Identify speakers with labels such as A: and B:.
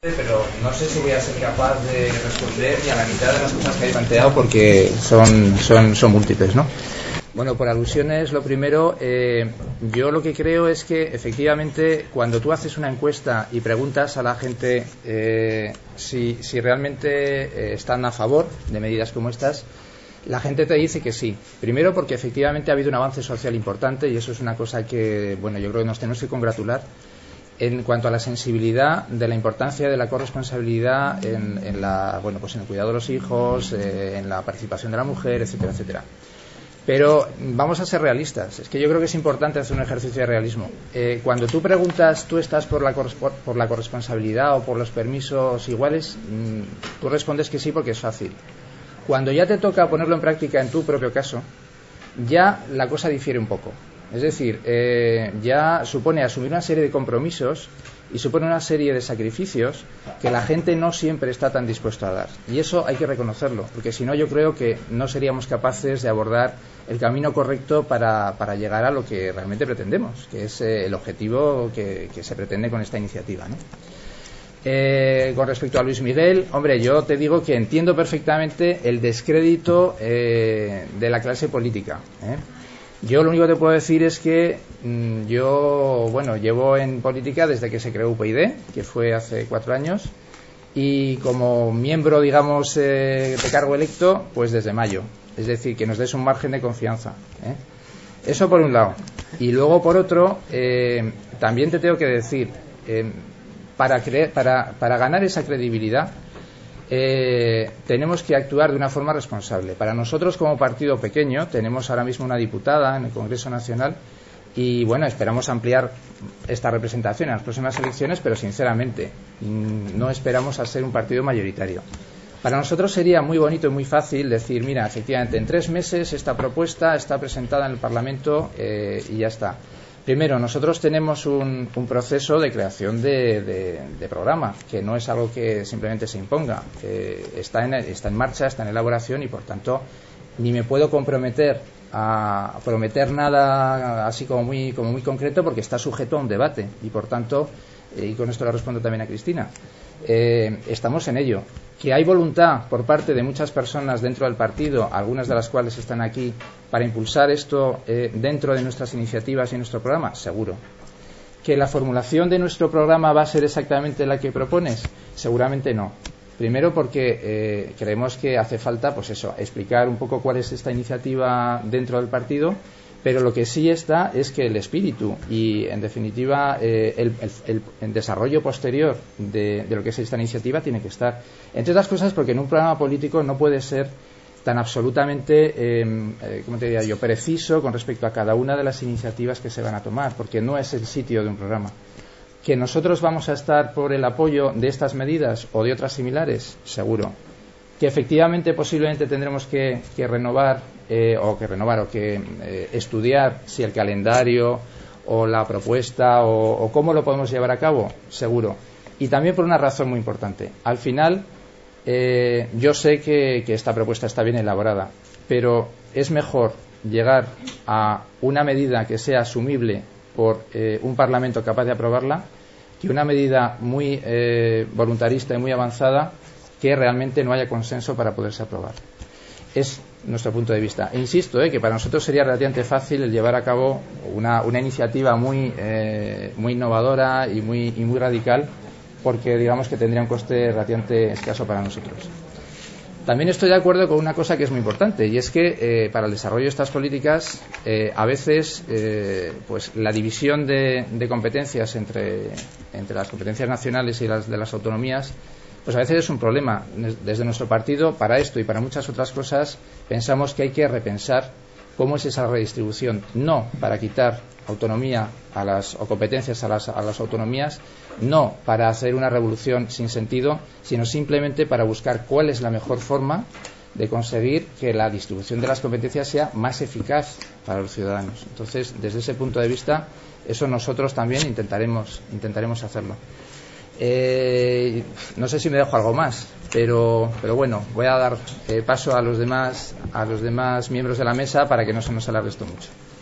A: Pero no sé si voy a ser capaz de responder ni a la mitad de las cosas que he planteado porque son múltiples, ¿no? Bueno, por alusiones, lo primero, yo lo que creo es que efectivamente cuando tú haces una encuesta y preguntas a la gente si realmente están a favor de medidas como estas, la gente te dice que sí. Primero porque efectivamente ha habido un avance social importante y eso es una cosa que, bueno, yo creo que nos tenemos que congratular en cuanto a la sensibilidad de la importancia de la corresponsabilidad en el cuidado de los hijos, en la participación de la mujer, etcétera, etcétera. Pero vamos a ser realistas. Es que yo creo que es importante hacer un ejercicio de realismo. Cuando tú preguntas, ¿tú estás por la corresponsabilidad o por los permisos iguales? Tú respondes que sí porque es fácil. Cuando ya te toca ponerlo en práctica en tu propio caso, ya la cosa difiere un poco. Es decir, ya supone asumir una serie de compromisos y supone una serie de sacrificios que la gente no siempre está tan dispuesta a dar. Y eso hay que reconocerlo, porque si no yo creo que no seríamos capaces de abordar el camino correcto para llegar a lo que realmente pretendemos, que es el objetivo que se pretende con esta iniciativa, ¿no? Con respecto a Luis Miguel, hombre, yo te digo que entiendo perfectamente el descrédito de la clase política, Yo lo único que te puedo decir es que yo llevo en política desde que se creó UPyD, que fue hace 4 años, y como miembro, digamos, de cargo electo, pues desde mayo. Es decir, que nos des un margen de confianza, Eso por un lado. Y luego, por otro, también te tengo que decir, para ganar esa credibilidad, tenemos que actuar de una forma responsable. Para nosotros, como partido pequeño, tenemos ahora mismo una diputada en el Congreso Nacional y bueno, esperamos ampliar esta representación en las próximas elecciones, pero sinceramente no esperamos a ser un partido mayoritario. Para nosotros sería muy bonito y muy fácil decir, mira, efectivamente, en 3 meses esta propuesta está presentada en el Parlamento y ya está. Primero, nosotros tenemos un proceso de creación de programa, que no es algo que simplemente se imponga. Está en marcha, está en elaboración y, por tanto, ni me puedo comprometer a prometer nada así como muy concreto porque está sujeto a un debate. Y, por tanto, y con esto le respondo también a Cristina, estamos en ello. Que hay voluntad por parte de muchas personas dentro del partido, algunas de las cuales están aquí, para impulsar esto dentro de nuestras iniciativas y nuestro programa, seguro. Que la formulación de nuestro programa va a ser exactamente la que propones, seguramente no. Primero porque creemos que hace falta, pues eso, explicar un poco cuál es esta iniciativa dentro del partido, pero lo que sí está es que el espíritu y, en definitiva, el desarrollo posterior de lo que es esta iniciativa tiene que estar. Entre otras cosas porque en un programa político no puede ser tan absolutamente, ¿cómo te diría yo?, preciso con respecto a cada una de las iniciativas que se van a tomar, porque no es el sitio de un programa. ¿Que nosotros vamos a estar por el apoyo de estas medidas o de otras similares? Seguro. Que efectivamente posiblemente tendremos que renovar o estudiar si el calendario o la propuesta o cómo lo podemos llevar a cabo, seguro. Y también por una razón muy importante. Al final, yo sé que esta propuesta está bien elaborada, pero es mejor llegar a una medida que sea asumible por un Parlamento capaz de aprobarla que una medida muy voluntarista y muy avanzada que realmente no haya consenso para poderse aprobar. Es nuestro punto de vista. E insisto, que para nosotros sería relativamente fácil el llevar a cabo una iniciativa muy innovadora y muy radical, porque digamos que tendría un coste relativamente escaso para nosotros. También estoy de acuerdo con una cosa que es muy importante, y es que para el desarrollo de estas políticas a veces pues la división de competencias entre las competencias nacionales y las de las autonomías pues a veces es un problema. Desde nuestro partido, para esto y para muchas otras cosas, pensamos que hay que repensar cómo es esa redistribución, no para quitar autonomía o competencias a las autonomías, no para hacer una revolución sin sentido, sino simplemente para buscar cuál es la mejor forma de conseguir que la distribución de las competencias sea más eficaz para los ciudadanos. Entonces, desde ese punto de vista, eso nosotros también intentaremos hacerlo. No sé si me dejo algo más, pero bueno, voy a dar paso a los demás miembros de la mesa para que no se nos alargue esto mucho.